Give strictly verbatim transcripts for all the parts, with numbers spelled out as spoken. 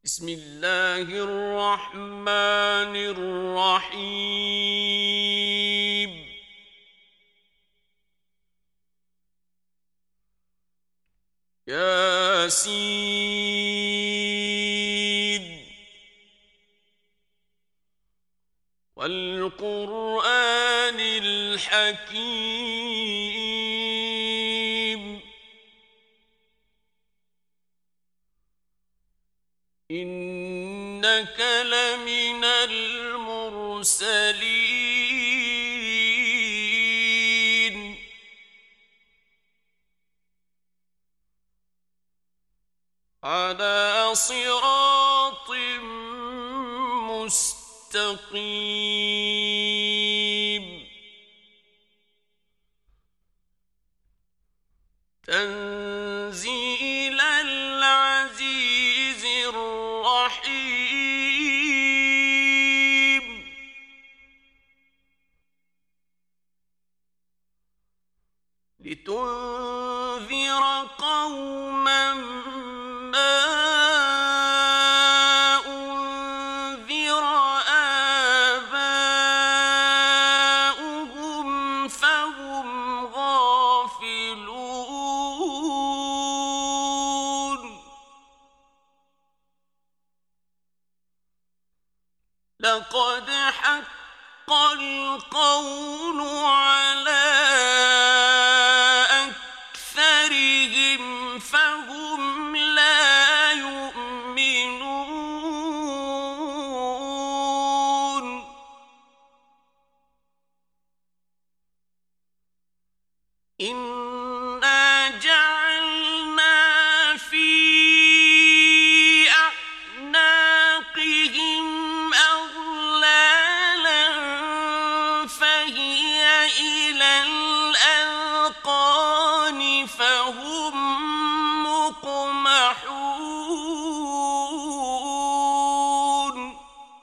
بسم الله الرحمن الرحيم ياسين والقرآن الحكيم إنك لمن المرسلين على صراط مستقيم تنزيل العزيز الرحيم لتنذر قوما ما أنذر آباؤهم فهم غافلون لقد حق القول على أكثرهم فهم لا يؤمنون إنا جعلنا في أعناقهم أغلالا فهي إلى الأذقان فهم مقمحون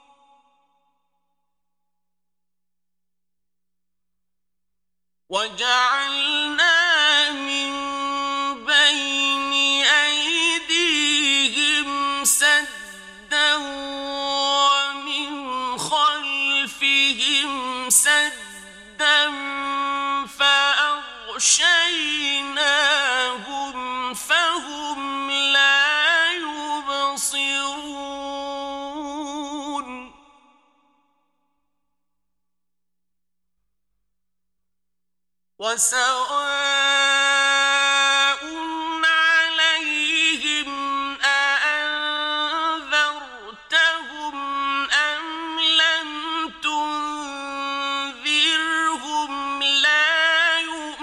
وجعلنا من بين أيديهم سدا ومن خلفهم سدا فأغشيناهم فهم لا يبصرون وسواء عليهم أأنذرتهم أم لم تنذرهم لا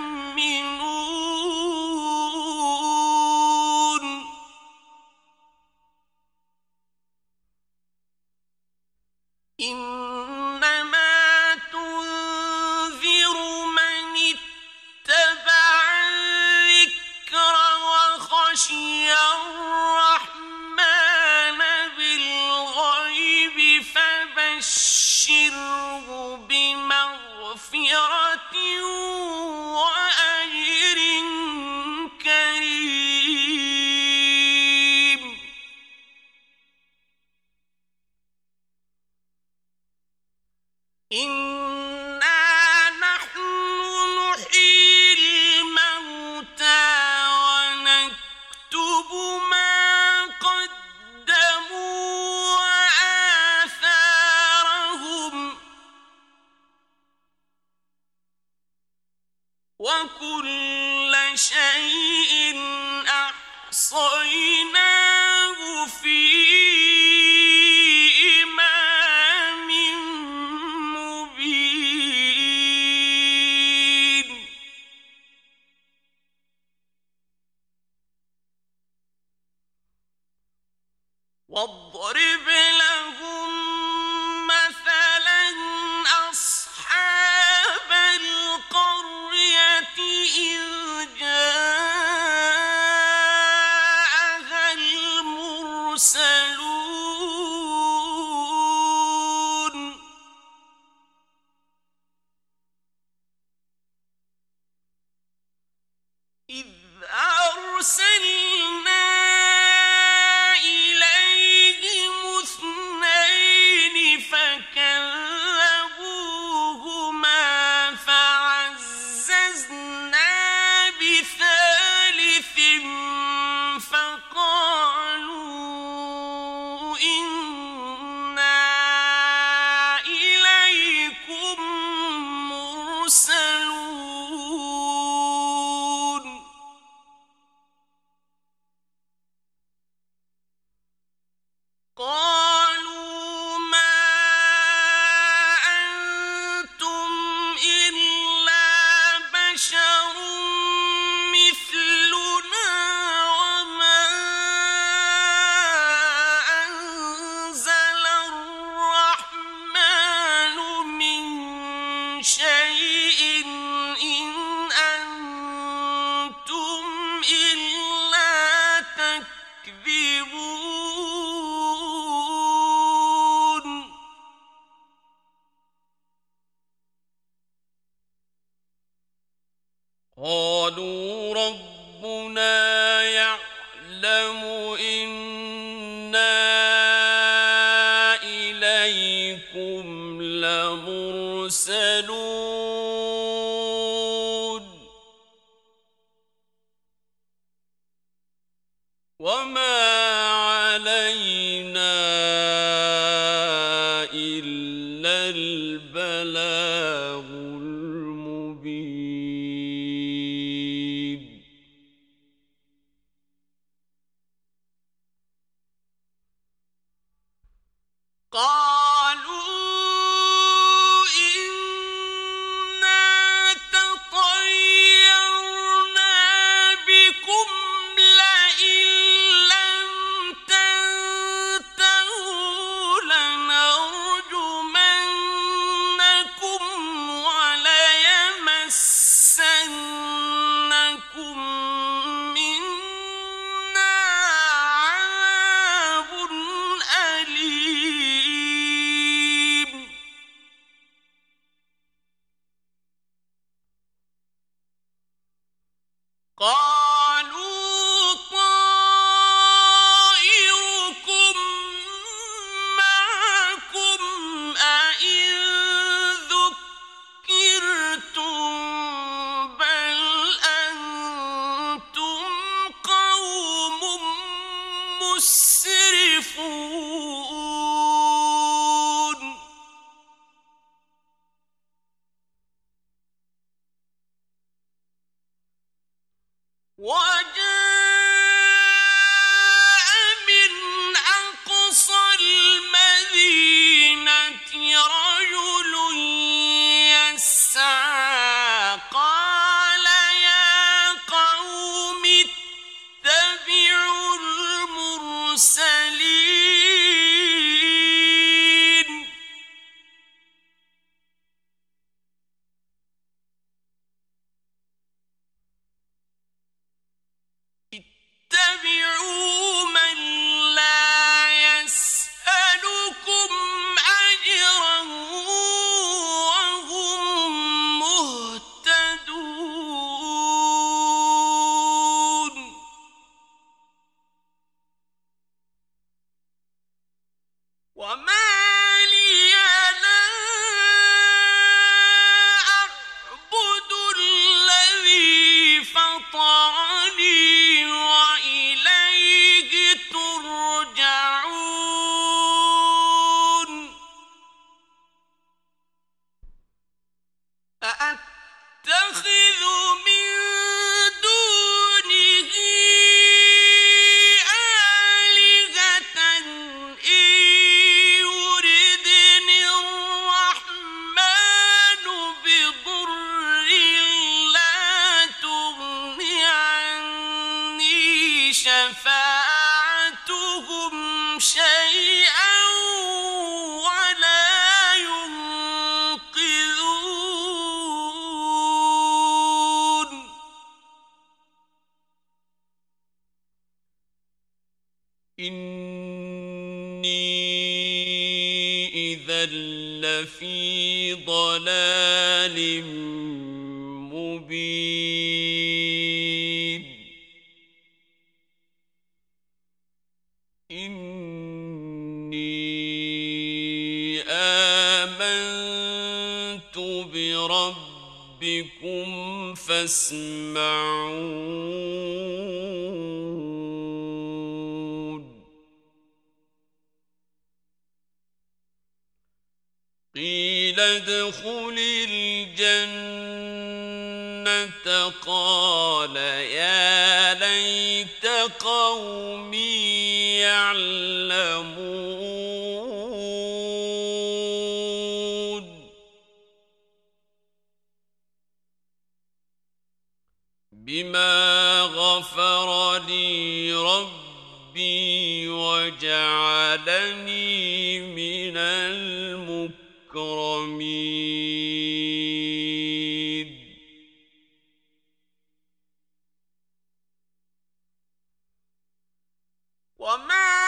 يؤمنون إنما تنذر من اتبع الذكر وخشي الرحمن بالغيب فبشره بمغفرة وأجر كريم إنا نحن نحيي الموتى ونكتب ما قدموا وآثارهم وكل شيء أحصيناه في إمام مبين واضرب لهم مثلا أصحاب القرية إذ جاءها المرسلون إذ أرسلنا إليهم إنا إليكم مرسلون قالوا ما أنتم إلا بشر مثلنا وما أنزل الرحمن من شيء إن أنتم إلا تكذبون قالوا ربنا يعلم إنا إليكم لمرسلون وما علينا إلا البلاغ المبين قالوا إنا تطيرنا بكم لئن لم تنتهوا لنرجمنكم وليمسنكم منا عذاب أليم قالوا طائركم معكم أئن ذكرتم بل أنتم قوم مسرفون وجاء من أقصى المدينة رجل يسعى قال يا قوم اتبعوا المرسلين اتبعوا من لا يسألكم أجرا وهم مهتدون وما لي لا أعبد الذي فطرني وإليه ترجعون أأتخذ من دونه آلهة إن يردني الرحمن بضر لا تغن عني شفاعتهم شيئا ولا ينقذون إني إذا لفي ضلال مبين إني آمنت بربكم فاسمعون. قيل ادخل الجنة قال يا ليت قومي يعلمون بما غفر لي ربي وجعلني من المكرمين وما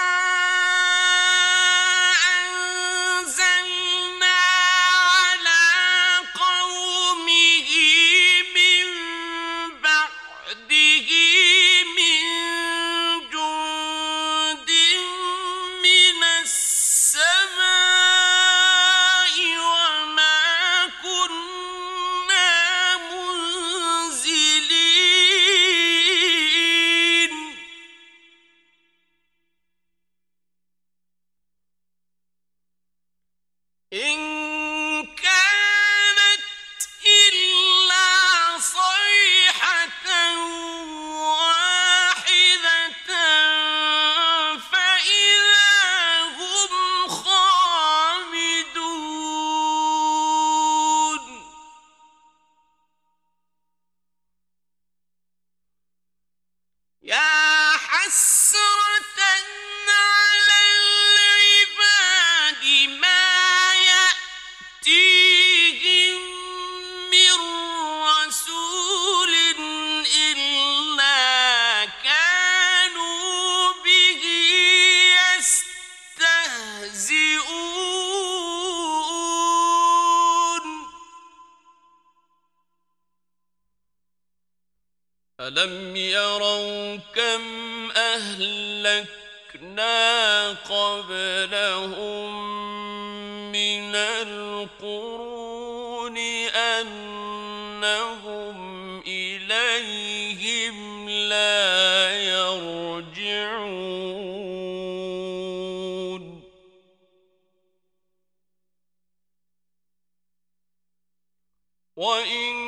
ألم يروا كم أهلكنا قبلهم من القرون أنهم إليهم لا يرجعون وإن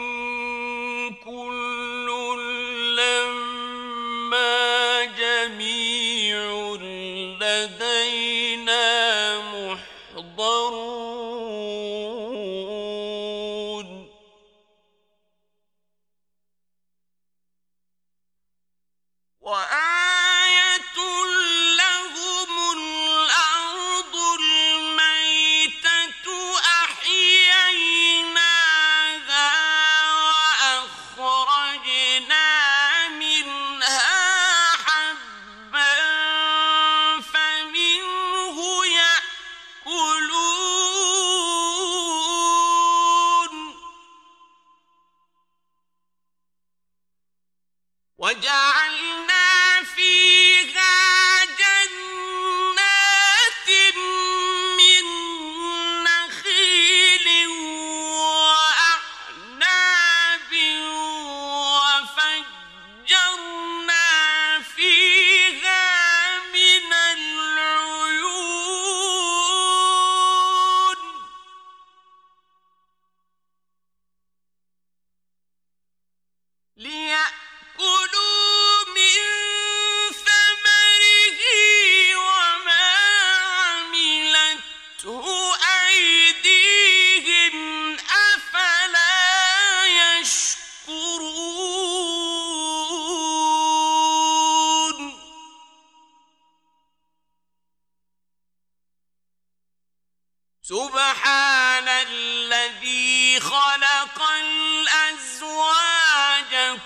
سبحان الذي خلق الأزواج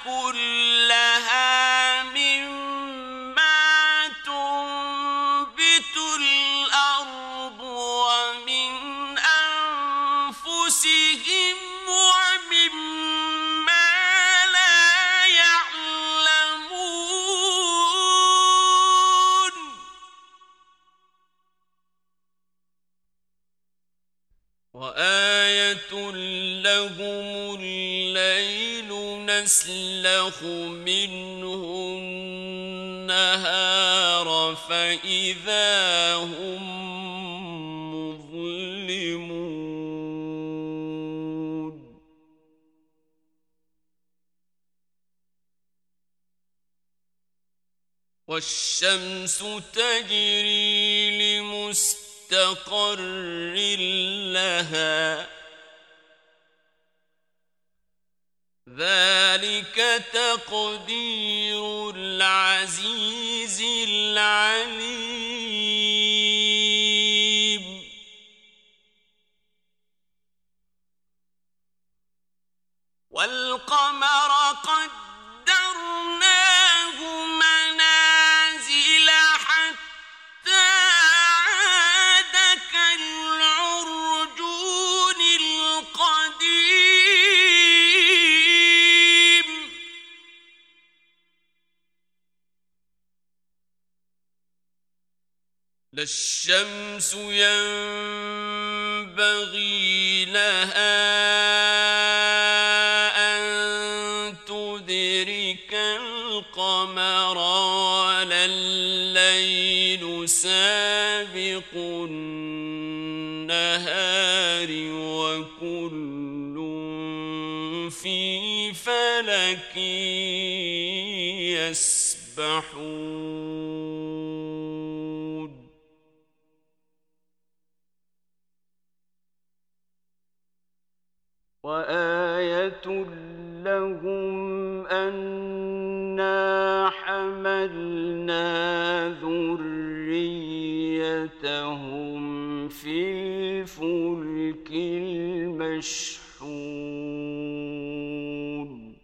كلها مما تنبت الأرض ومن أنفسهم ومما لا يعلمون وآية لهم الليل نسلخ منه النهار فإذا هم مظلمون والشمس تجري لمستقر لها ذلك تقدير العزيز العليم والقمر قدرناه منازل حتى عاد كالعرجون القديم لا الشمس ينبغي لها القمر ولا الليل سابق النهار وكل في فلك يسبحون وآية لهم أنا حملنا ذريتهم في الفلك المشحون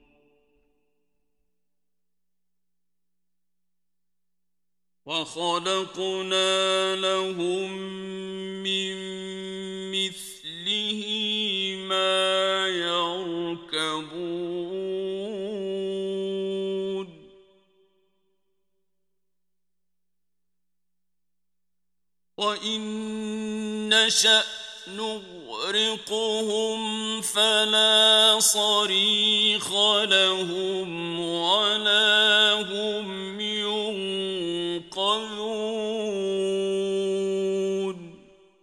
وخلقنا لهم من مثله ما يركبون وإن نشأ نغرقهم فلا صريخ لهم ولا هم ينقذون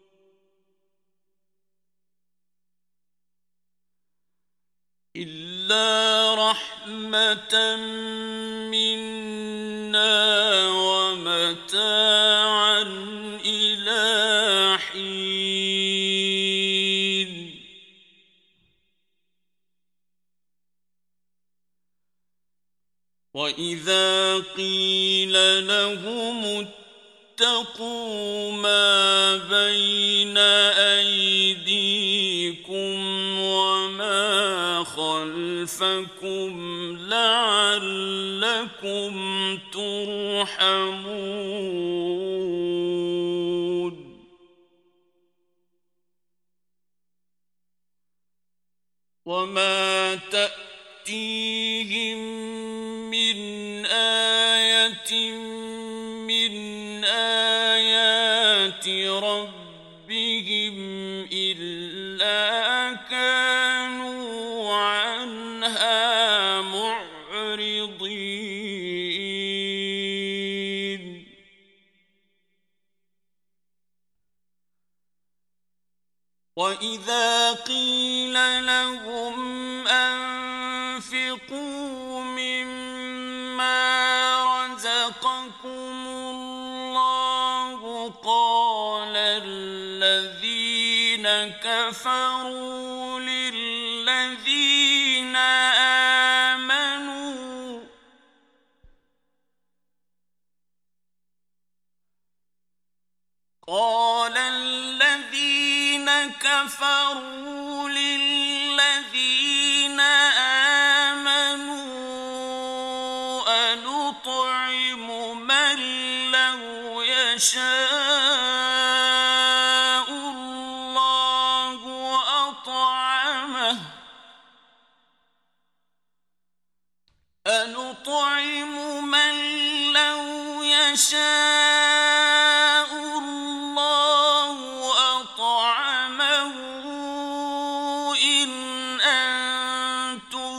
إلا رحمة منا ومتاعا إلى حين وإذا قيل لهم اتقوا ما بين أيديكم وما خلفكم لعلكم ترحمون وما تأتيهم من آية من آيات ربهم إلا كانوا عنها معرضين وإذا قيل لهم أنفقوا مما رزقكم الله قال الذين كفروا للذين آمنوا قال الذين كفروا للذين آمنوا أنطعم من لو يشاء الله أطعمه أنطعم من لو يشاء الله أطعمه إن أنتم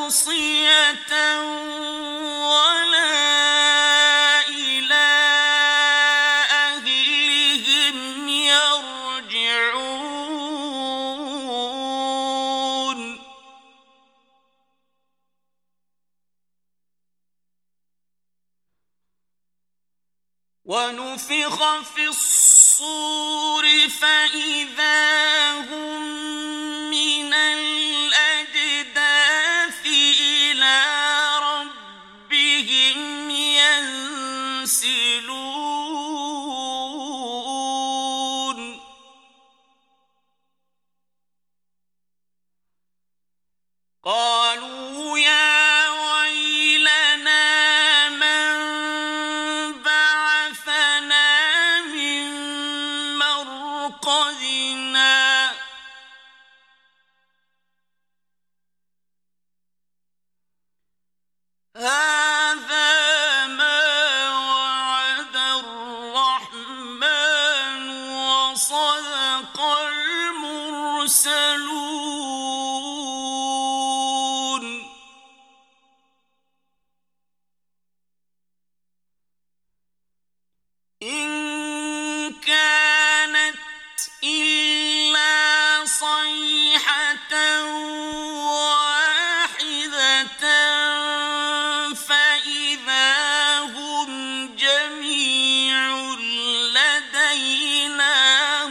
ناصية ولا إلى أهلهم يرجعون ونفخ في الصور فإذا هم من الأجداث إلى ربهم ينسلون قالوا يا ويلنا من بعثنا من مرقدنا هذا ما وعد الرحمن وصدق المرسلون إن كانت إلا صيحة واحدة فإذا هم جميع لدينا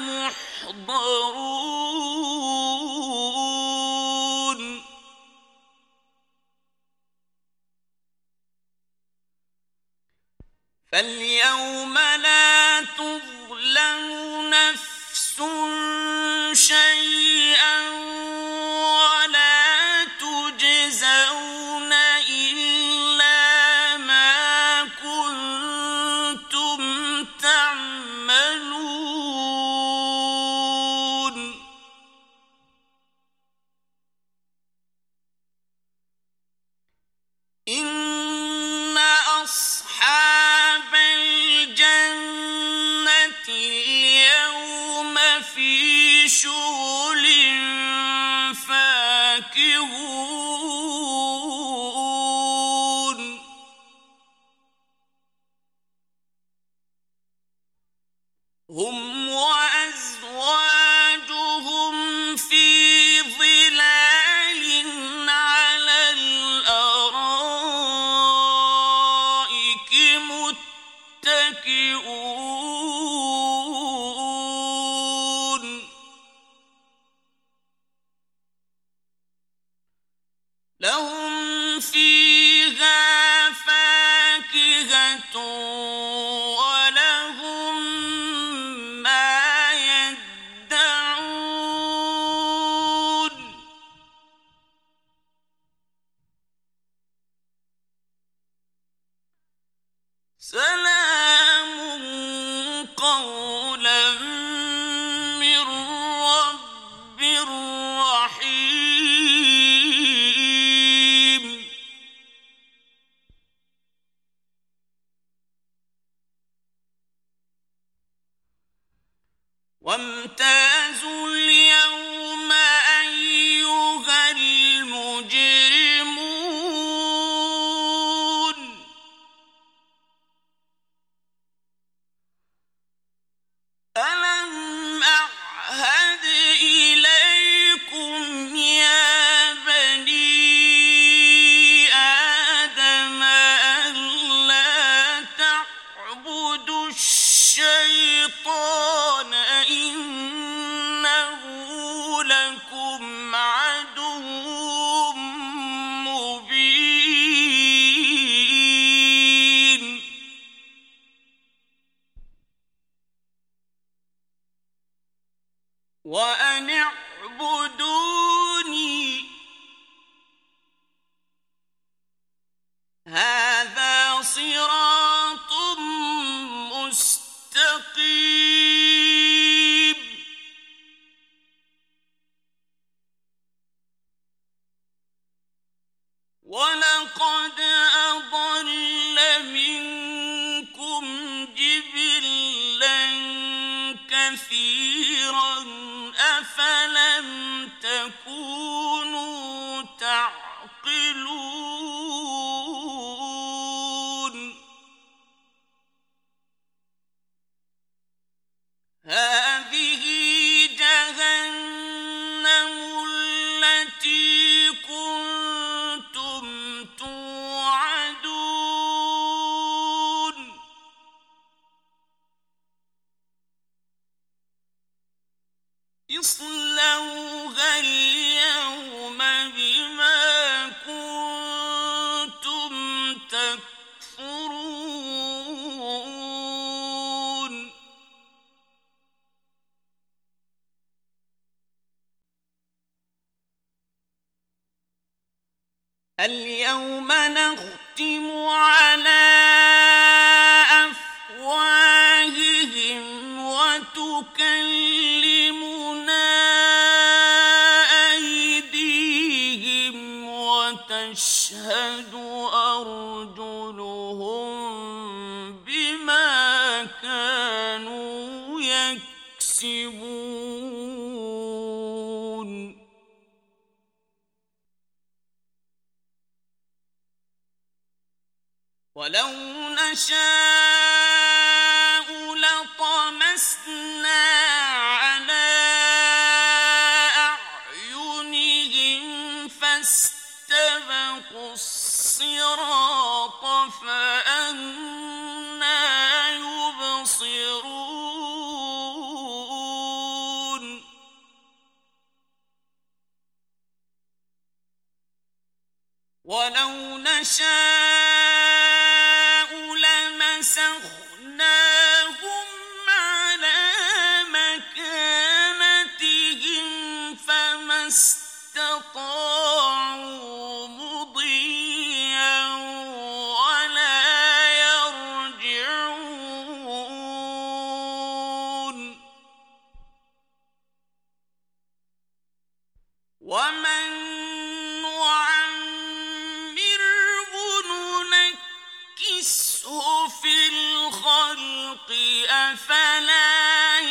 محضرون فاليوم لا تظلم نفس شيئا ولا تجزون إلا ما كنتم تعملون إن أصحاب الجنة اليوم في شغل فاكهون هم وأزواجهم في ظلال على الأرائك متكئون لهم فيها فاكهة ولهم ما يدعون سلام قولا من رب رحيم وامتازوا اليوم أيها المجرمون ألم أعهد إليكم يا بني آدم ألا تعبدوا الشيطان إنه لكم عدو مبين وأن اعبدوني هذا صراط مستقيم ولقد أضل منكم جبلا كثيرا أفلم تكونوا تعقلون اصْلَوْهَا الْيَوْمَ بِمَا كُنتُمْ تَكْفُرُونَ الْيَوْمَ نَخْتِمُ عَلَى أَفْوَاهِهِمْ وَتُكَلِّمُنَا أَيْدِيهِمْ وَتَشْهَدُ أَرْجُلُهُم بِمَا كَانُوا يَكْسِبُونَ وَلَوْ نَشَاءُ لَطَمَسْنَا عَلَى أَعْيُنِهِمْ فَاسْتَبَقُوا الصِّرَاطَ فَأَنَّىٰ يُبْصِرُونَ وَلَوْ نَشَاءُ لَمَسَخْنَاهُمْ عَلَىٰ مَكَانَتِهِمْ فَمَا اسْتَطَاعُوا مُضِيًّا وَلَا يَرْجِعُونَ وَمَن فِي الْخَلْقِ أَفَلَا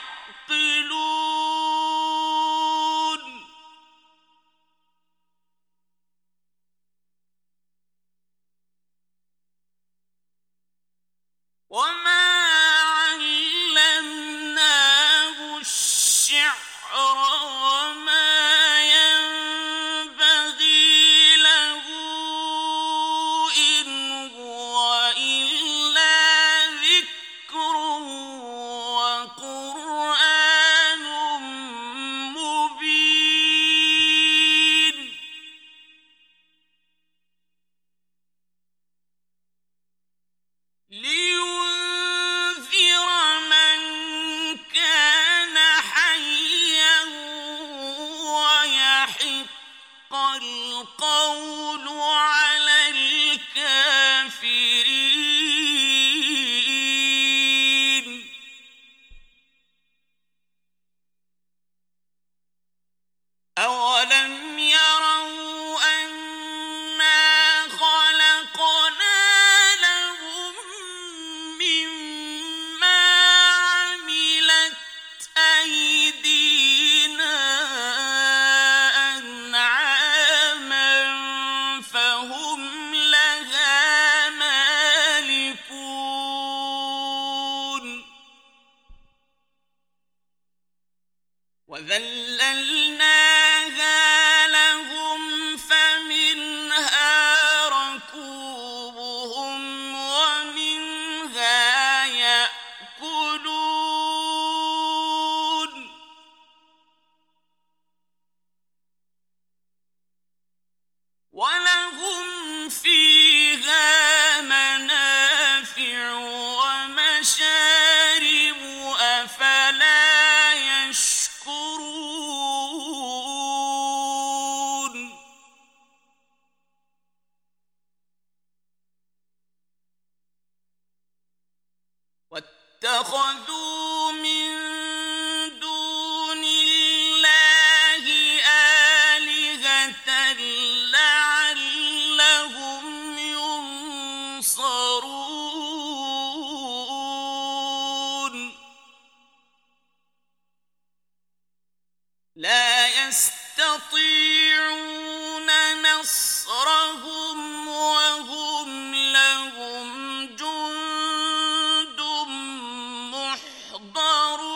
يَعْقِلُونَ وَمَا عَلَّمْنَاهُ الشِّعْرَ وَمَا يَنبَغِي لَهُ إِنْ هُوَ إِلَّا ذِكْرٌ وَقُرْآنٌ مُّبِينٌ لِيُنذِرَ مَن كَانَ حَيًّا وَيَحِقَّ الْقَوْلُ عَلَى الْكَافِرِينَ أَوَلَمْ يَرَوْا أَنَّا خَلَقْنَا لَهُم مِّمَّا عَمِلَتْ أَيْدِينَا أَنْعَامًا فَهُمْ لَهَا مَالِكُونَ وَذَلَّلْنَاهَا لَهُمْ فَمِنْهَا رَكُوبُهُمْ وَمِنْهَا يَأْكُلُونَ وَلَهُمْ فِيهَا مَنَافِعُ وَمَشَارِبُ أَفَلَا يَشْكُرُونَ وَاتَّخَذُوا مِن دُونِ اللَّهِ آلِهَةً لَّعَلَّهُمْ يُنصَرُونَ لَا يَسْتَطِيعُونَ نَصْرَهُمْ وَهُمْ لَهُمْ جُندٌ مُّحْضَرُونَ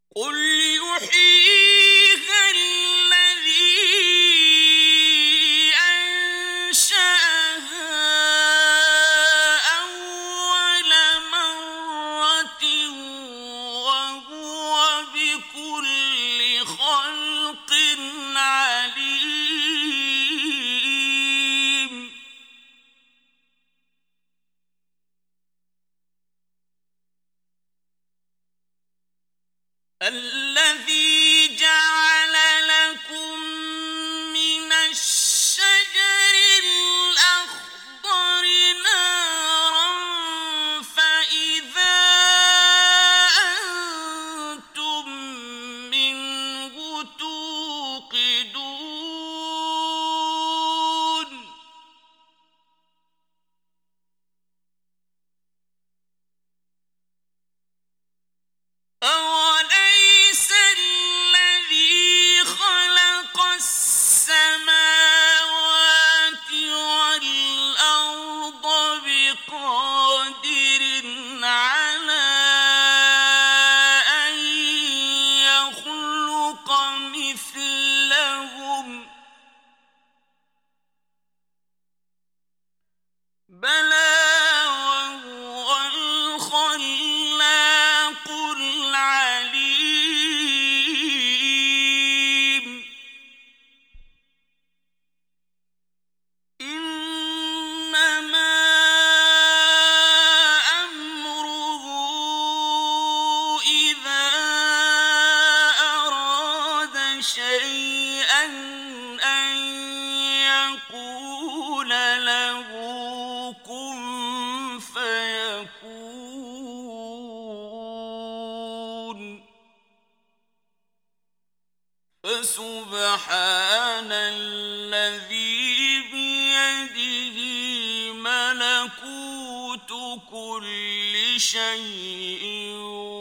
قل يحييها الذي أنشأها أول مرة وهو بكل خلق عليم الذي جعل لكم من الشجر الأخضر نارا فإذا أنتم منه توقدون أوليس الذي خلق السماوات والأرض بقادر على أن يخلق مثلهم بلى وهو الخلاق العليم إنما أمره إذا أراد شيئا أن يقول له كن فيكون فسبحان الذي بيده ملكوت كل شيء